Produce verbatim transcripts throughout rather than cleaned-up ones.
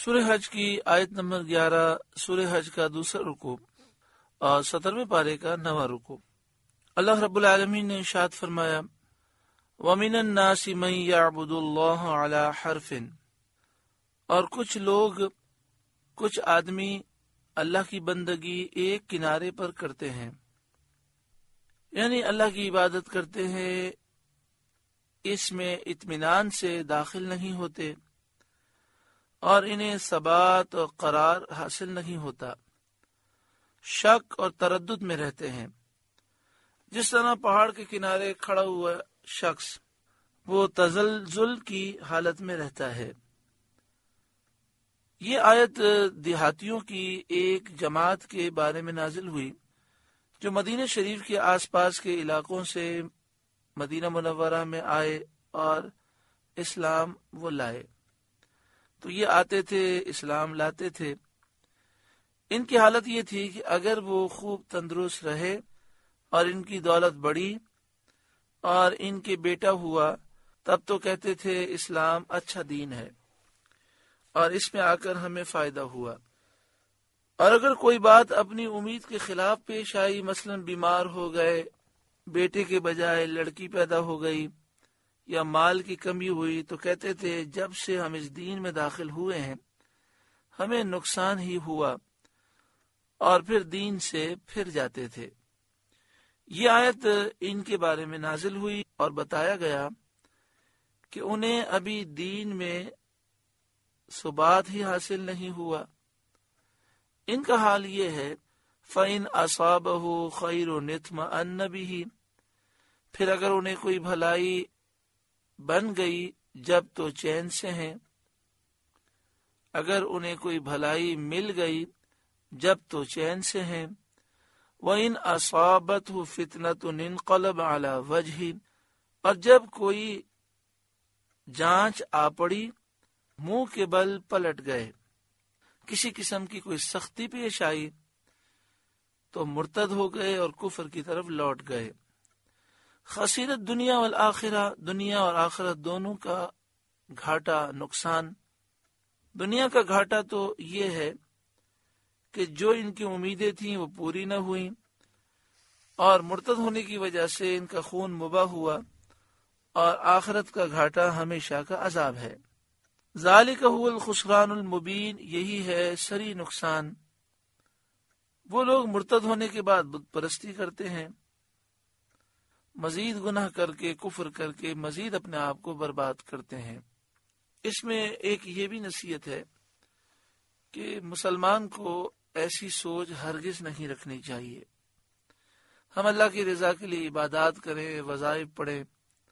سورہ حج کی آیت نمبر گیارہ، سورہ حج کا دوسرا رکوع اور سترویں پارے کا نواں رکوع۔ اللہ رب العالمین نے ارشاد فرمایا، وَمِنَ النَّاسِ مَن يَعْبُدُ اللَّهَ عَلَى حَرْفٍ، اور کچھ لوگ، کچھ آدمی اللہ کی بندگی ایک کنارے پر کرتے ہیں، یعنی اللہ کی عبادت کرتے ہیں، اس میں اطمینان سے داخل نہیں ہوتے اور انہیں ثبات اور قرار حاصل نہیں ہوتا، شک اور تردد میں رہتے ہیں۔ جس طرح پہاڑ کے کنارے کھڑا ہوا شخص وہ تزلزل کی حالت میں رہتا ہے۔ یہ آیت دیہاتیوں کی ایک جماعت کے بارے میں نازل ہوئی جو مدینہ شریف کے آس پاس کے علاقوں سے مدینہ منورہ میں آئے اور اسلام وہ لائے۔ تو یہ آتے تھے، اسلام لاتے تھے۔ ان کی حالت یہ تھی کہ اگر وہ خوب تندرست رہے اور ان کی دولت بڑھی اور ان کے بیٹا ہوا، تب تو کہتے تھے اسلام اچھا دین ہے اور اس میں آ کر ہمیں فائدہ ہوا۔ اور اگر کوئی بات اپنی امید کے خلاف پیش آئی، مثلا بیمار ہو گئے، بیٹے کے بجائے لڑکی پیدا ہو گئی یا مال کی کمی ہوئی، تو کہتے تھے جب سے ہم اس دین میں داخل ہوئے ہیں ہمیں نقصان ہی ہوا، اور پھر دین سے پھر جاتے تھے۔ یہ آیت ان کے بارے میں نازل ہوئی اور بتایا گیا کہ انہیں ابھی دین میں ثبات ہی حاصل نہیں ہوا۔ ان کا حال یہ ہے، فَإِنْ أَصَابَهُ خَيْرٌ اطْمَأَنَّ بِهِ، پھر اگر انہیں کوئی بھلائی بن گئی جب تو چین سے ہیں، اگر انہیں کوئی بھلائی مل گئی جب تو چین سے ہیں۔ وَإِنْ أَصَابَتْهُ فِتْنَةٌ انقلب عَلَى وَجْهِ، اور جب کوئی جانچ آ پڑی منہ کے بل پلٹ گئے، کسی قسم کی کوئی سختی پیش آئی تو مرتد ہو گئے اور کفر کی طرف لوٹ گئے۔ خسیرت دنیا والآخرہ، دنیا اور آخرت دونوں کا گھاٹا، نقصان۔ دنیا کا گھاٹا تو یہ ہے کہ جو ان کی امیدیں تھیں وہ پوری نہ ہوئیں، اور مرتد ہونے کی وجہ سے ان کا خون مباح ہوا، اور آخرت کا گھاٹا ہمیشہ کا عذاب ہے۔ ذالک هو الخسران المبین، یہی ہے سری نقصان۔ وہ لوگ مرتد ہونے کے بعد بت پرستی کرتے ہیں، مزید گناہ کر کے، کفر کر کے مزید اپنے آپ کو برباد کرتے ہیں۔ اس میں ایک یہ بھی نصیحت ہے کہ مسلمان کو ایسی سوچ ہرگز نہیں رکھنی چاہیے۔ ہم اللہ کی رضا کے لیے عبادات کریں، وظائف پڑھیں،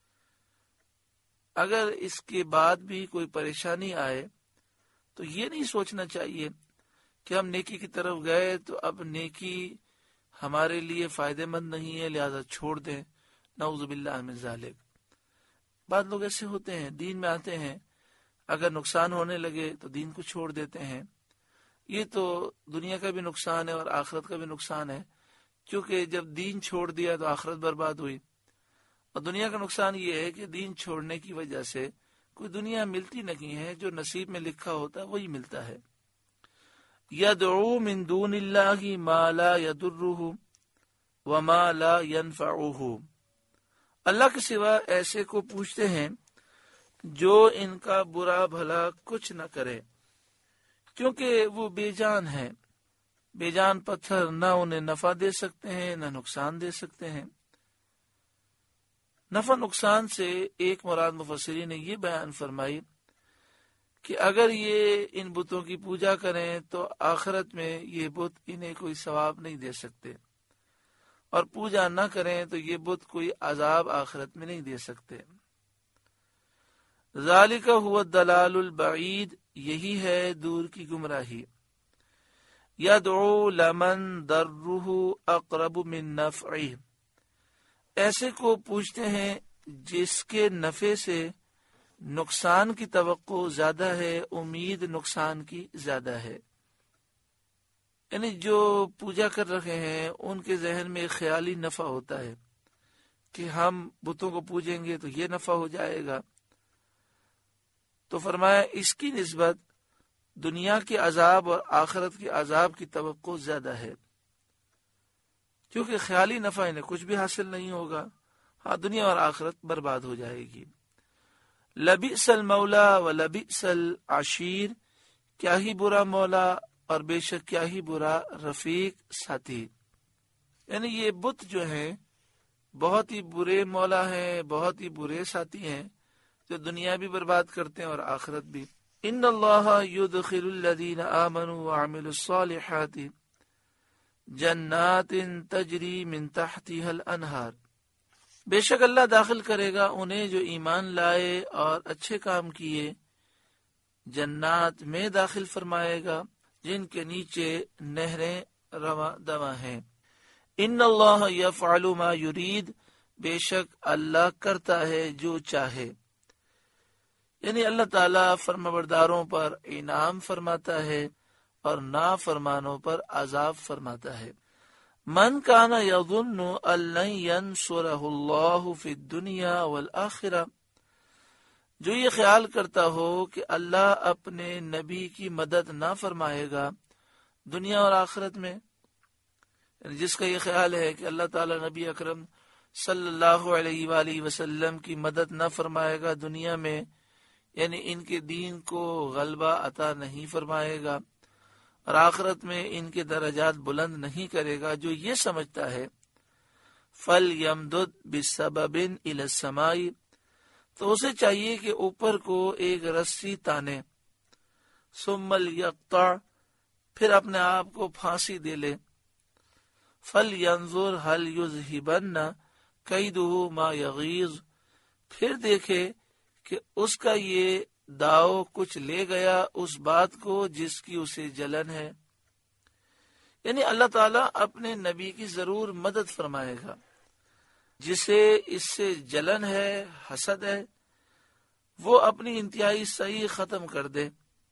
اگر اس کے بعد بھی کوئی پریشانی آئے تو یہ نہیں سوچنا چاہیے کہ ہم نیکی کی طرف گئے تو اب نیکی ہمارے لیے فائدہ مند نہیں ہے لہذا چھوڑ دیں، نعوذ باللہ من ذالک۔ بعض لوگ ایسے ہوتے ہیں، دین میں آتے ہیں، اگر نقصان ہونے لگے تو دین کو چھوڑ دیتے ہیں۔ یہ تو دنیا کا بھی نقصان ہے اور آخرت کا بھی نقصان ہے، کیونکہ جب دین چھوڑ دیا تو آخرت برباد ہوئی۔ اور دنیا کا نقصان یہ ہے کہ دین چھوڑنے کی وجہ سے کوئی دنیا ملتی نہیں ہے، جو نصیب میں لکھا ہوتا ہے وہی ملتا ہے۔ یدعو من دون اللہ ما لا یضرہ وما لا ینفعہ، اللہ کے سوا ایسے کو پوچھتے ہیں جو ان کا برا بھلا کچھ نہ کرے، کیونکہ وہ بے جان ہے۔ بے جان پتھر نہ انہیں نفع دے سکتے ہیں نہ نقصان دے سکتے ہیں۔ نفع نقصان سے ایک مراد مفسرین نے یہ بیان فرمائی کہ اگر یہ ان بتوں کی پوجا کریں تو آخرت میں یہ بت انہیں کوئی ثواب نہیں دے سکتے، اور پوجا نہ کریں تو یہ بت کوئی عذاب آخرت میں نہیں دے سکتے۔ ذالک هو الضلال البعید، یہی ہے دور کی گمراہی۔ یدعو لمن ضرہ اقرب من نفعہ، ایسے کو پوچھتے ہیں جس کے نفع سے نقصان کی توقع زیادہ ہے، امید نقصان کی زیادہ ہے۔ یعنی جو پوجا کر رہے ہیں ان کے ذہن میں خیالی نفع ہوتا ہے کہ ہم بتوں کو پوجیں گے تو یہ نفع ہو جائے گا، تو فرمایا اس کی نسبت دنیا کے عذاب اور آخرت کے عذاب کی توقع زیادہ ہے، کیونکہ خیالی نفع انہیں کچھ بھی حاصل نہیں ہوگا، ہاں دنیا اور آخرت برباد ہو جائے گی۔ لبئس المولا و لبئس العشیر، کیا ہی برا مولا اور بے شک کیا ہی برا رفیق ساتھی۔ یعنی یہ بت جو ہیں بہت ہی برے مولا ہیں، بہت ہی برے ساتھی ہیں، جو دنیا بھی برباد کرتے ہیں اور آخرت بھی۔ ان اللہ یدخل الذین آمنوا وعملوا الصالحات جنات تجری من تحتها الانہار، بے شک اللہ داخل کرے گا انہیں جو ایمان لائے اور اچھے کام کیے، جنات میں داخل فرمائے گا جن کے نیچے نہریں رواں دواں ہیں۔ ان اللہ یفعل ما یرید، بے شک اللہ کرتا ہے جو چاہے، یعنی اللہ تعالیٰ فرمانبرداروں پر انعام فرماتا ہے اور نافرمانوں پر عذاب فرماتا ہے۔ من کان یظن ان لن ینصرہ اللہ فی الدنیا والآخرہ، جو یہ خیال کرتا ہو کہ اللہ اپنے نبی کی مدد نہ فرمائے گا دنیا اور آخرت میں، جس کا یہ خیال ہے کہ اللہ تعالیٰ نبی اکرم صلی اللہ علیہ وآلہ وسلم کی مدد نہ فرمائے گا دنیا میں، یعنی ان کے دین کو غلبہ عطا نہیں فرمائے گا، اور آخرت میں ان کے درجات بلند نہیں کرے گا، جو یہ سمجھتا ہے فَلْيَمْدُدْ بِسَبَبٍ إِلَى السَّمَاءِ، تو اسے چاہیے کہ اوپر کو ایک رسی تانے، ثُمَّ لْيَقْطَعْ، پھر اپنے آپ کو پھانسی دے لے، فَلْيَنْظُرْ هَلْ يُذْهِبَنَّ كَيْدُهُ مَا يَغِيظُ، پھر دیکھے کہ اس کا یہ داؤ کچھ لے گیا اس بات کو جس کی اسے جلن ہے، یعنی اللہ تعالیٰ اپنے نبی کی ضرور مدد فرمائے گا، جسے اس سے جلن ہے، حسد ہے، وہ اپنی انتہائی صحیح ختم کر دے،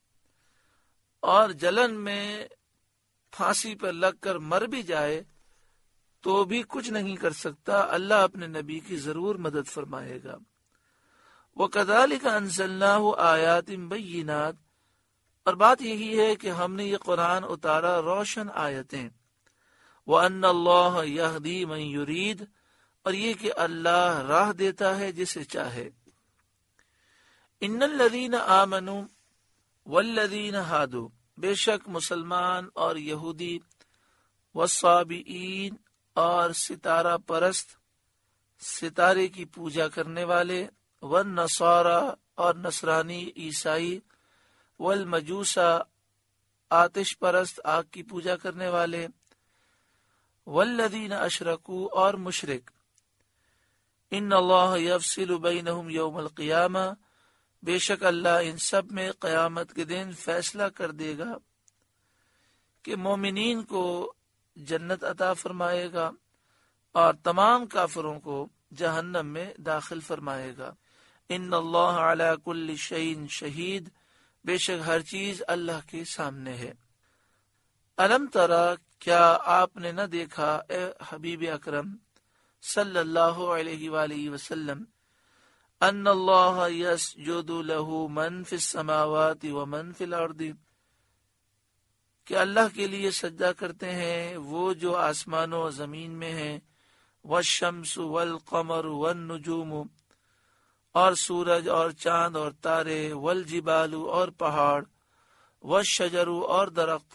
اور جلن میں پھانسی پر لگ کر مر بھی جائے تو بھی کچھ نہیں کر سکتا، اللہ اپنے نبی کی ضرور مدد فرمائے گا۔ وَكَذَلِكَ أَنزَلْنَاهُ آيَاتٍ بَيِّنَاتٍ، اور بات یہی ہے کہ ہم نے یہ قرآن اتارا روشن آیتیں، وَأَنَّ اللَّهَ يَهْدِي مَن يُرِيدُ، اور یہ کہ اللہ راہ دیتا ہے جسے چاہے۔ إِنَّ الَّذِينَ آمَنُوا وَالَّذِينَ هَادُوا، بے شک مسلمان اور یہودی، والصابئین، اور ستارہ پرست، ستارے کی پوجا کرنے والے، والنصارى، اور نصرانی عیسائی، والمجوسا، آتش پرست آگ کی پوجا کرنے والے، والذین اشرکوا، اور مشرک، ان اللہ یفصل بینہم یوم القیامہ، بے شک اللہ ان سب میں قیامت کے دن فیصلہ کر دے گا کہ مومنین کو جنت عطا فرمائے گا اور تمام کافروں کو جہنم میں داخل فرمائے گا۔ ان اللہ علی کل شیء شہید، بے شک ہر چیز اللہ کے سامنے ہے۔ الم ترى، کیا آپ نے نہ دیکھا اے حبیب اکرم صلی اللہ علیہ وآلہ وسلم، ان اللہ یسجد له من فی السماوات ومن فی الارض، کہ اللہ کے لیے سجدہ کرتے ہیں وہ جو آسمانوں و زمین میں ہیں، والشمس والقمر والنجوم، اور سورج اور چاند اور تارے، والجبال، اور پہاڑ، والشجر، اور درخت،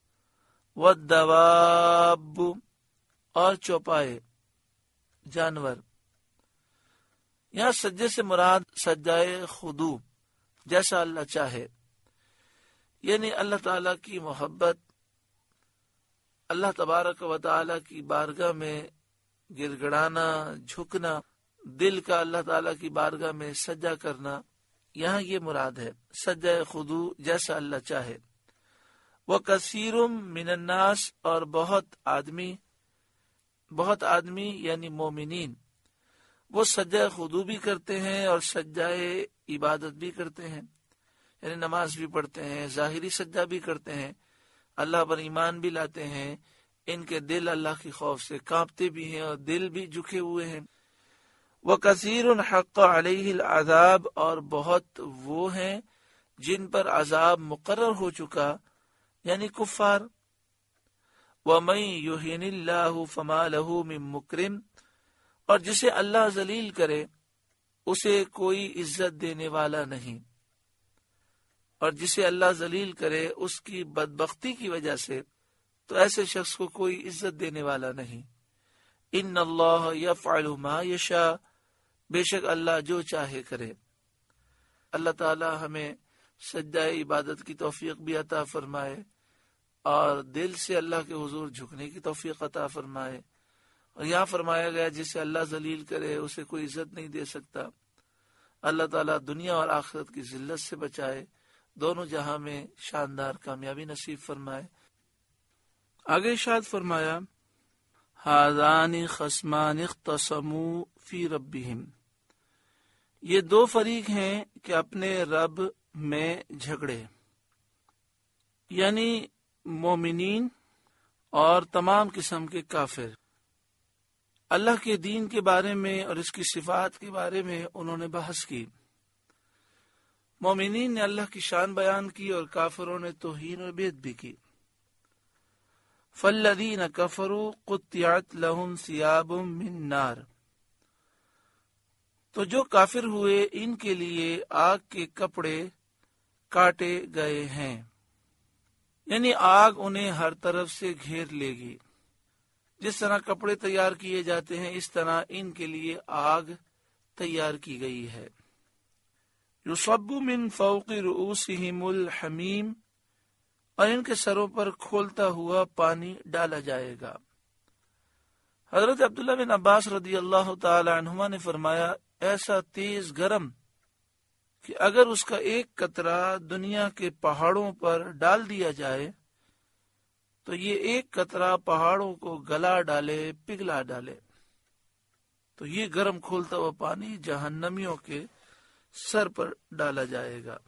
والدواب، اور چوپائے جانور۔ یہاں سجدے سے مراد سجدائے خضوع، جیسا اللہ چاہے، یعنی اللہ تعالیٰ کی محبت، اللہ تبارک و تعالیٰ کی بارگاہ میں گر گڑانا، جھکنا، دل کا اللہ تعالیٰ کی بارگاہ میں سجدہ کرنا، یہاں یہ مراد ہے سجدہ خضوع، جیسا اللہ چاہے۔ وَكَثِيرٌ مِّنَ النَّاسِ، اور بہت آدمی، بہت آدمی یعنی مومنین، وہ سجدہ خضوع بھی کرتے ہیں اور سجدہ عبادت بھی کرتے ہیں، یعنی نماز بھی پڑھتے ہیں، ظاہری سجدہ بھی کرتے ہیں، اللہ پر ایمان بھی لاتے ہیں، ان کے دل اللہ کی خوف سے کانپتے بھی ہیں اور دل بھی جھکے ہوئے ہیں۔ وَكَثِيرٌ حَقَّ عَلَيْهِ الْعَذَابُ، اور بہت وہ ہیں جن پر عذاب مقرر ہو چکا یعنی کفار۔ وَمَن يُهِنِ اللَّهُ فَمَا لَهُ مِن مُكْرِمٍ، اور جسے اللہ ذلیل کرے اسے کوئی عزت دینے والا نہیں، اور جسے اللہ ذلیل کرے اس کی بدبختی کی وجہ سے تو ایسے شخص کو کوئی عزت دینے والا نہیں۔ ان اللہ یفعل ما یشاء، بے شک اللہ جو چاہے کرے۔ اللہ تعالی ہمیں سجدہ عبادت کی توفیق بھی عطا فرمائے اور دل سے اللہ کے حضور جھکنے کی توفیق عطا فرمائے۔ اور یہاں فرمایا گیا جسے اللہ ذلیل کرے اسے کوئی عزت نہیں دے سکتا۔ اللہ تعالیٰ دنیا اور آخرت کی ذلت سے بچائے، دونوں جہاں میں شاندار کامیابی نصیب فرمائے۔ آگے ارشاد فرمایا ہذان خصمان اختصموا فی ربہم، یہ دو فریق ہیں کہ اپنے رب میں جھگڑے، یعنی مومنین اور تمام قسم کے کافر۔ اللہ کے دین کے بارے میں اور اس کی صفات کے بارے میں انہوں نے بحث کی۔ مومنین نے اللہ کی شان بیان کی اور کافروں نے توہین و بیعت بھی کی۔ فالذین کفروا قطعت لهم ثیاب من نار، تو جو کافر ہوئے ان کے لیے آگ کے کپڑے کاٹے گئے ہیں، یعنی آگ انہیں ہر طرف سے گھیر لے گی۔ جس طرح کپڑے تیار کیے جاتے ہیں اس طرح ان کے لیے آگ تیار کی گئی ہے۔ یصب من فوق رؤوسہم الحمیم، اور ان کے سروں پر کھولتا ہوا پانی ڈالا جائے گا۔ حضرت عبداللہ بن عباس رضی اللہ تعالی عنہما نے فرمایا ایسا تیز گرم کہ اگر اس کا ایک قطرہ دنیا کے پہاڑوں پر ڈال دیا جائے تو یہ ایک قطرہ پہاڑوں کو گلا ڈالے، پگھلا ڈالے۔ تو یہ گرم کھولتا ہوا پانی جہنمیوں کے سر پر ڈالا جائے گا۔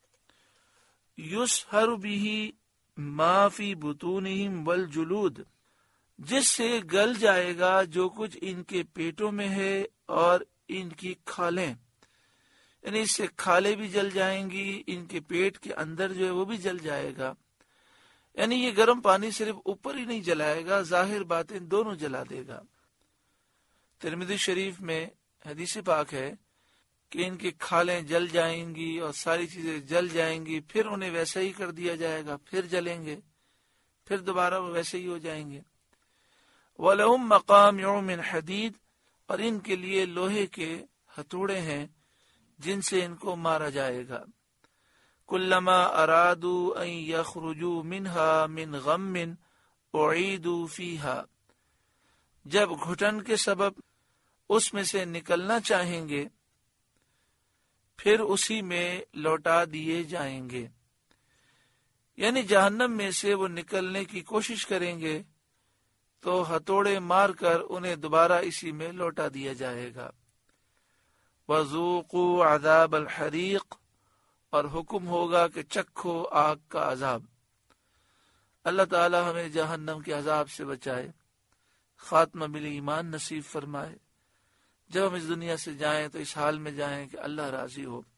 یسحر بہ ما فی بطونہم والجلود، جس سے گل جائے گا جو کچھ ان کے پیٹوں میں ہے اور ان کی کھالیں، یعنی اس سے کھالیں بھی جل جائیں گی، ان کے پیٹ کے اندر جو ہے وہ بھی جل جائے گا۔ یعنی یہ گرم پانی صرف اوپر ہی نہیں جلائے گا، ظاہر باطن دونوں جلا دے گا۔ ترمذی شریف میں حدیث پاک ہے کہ ان کی کھالیں جل جائیں گی اور ساری چیزیں جل جائیں گی، پھر انہیں ویسا ہی کر دیا جائے گا، پھر جلیں گے، پھر دوبارہ وہ ویسے ہی ہو جائیں گے۔ وَلَهُمْ مَقَامِعُ مِنْ حَدِيدٍ، اور ان کے لیے لوہے کے ہتھوڑے ہیں جن سے ان کو مارا جائے گا۔ كُلَّمَا أَرَادُوا أَن يَخْرُجُوا مِنْهَا مِنْ غَمٍّ أُعِيدُوا فِيهَا، جب گھٹن کے سبب اس میں سے نکلنا چاہیں گے پھر اسی میں لوٹا دیے جائیں گے، یعنی جہنم میں سے وہ نکلنے کی کوشش کریں گے تو ہتھوڑے مار کر انہیں دوبارہ اسی میں لوٹا دیا جائے گا۔ وَذُوقُوا عَذَابَ الْحَرِيقِ، اور حکم ہوگا کہ چکھو آگ کا عذاب۔ اللہ تعالی ہمیں جہنم کے عذاب سے بچائے، خاتمہ بال ایمان نصیب فرمائے۔ جب ہم اس دنیا سے جائیں تو اس حال میں جائیں کہ اللہ راضی ہو۔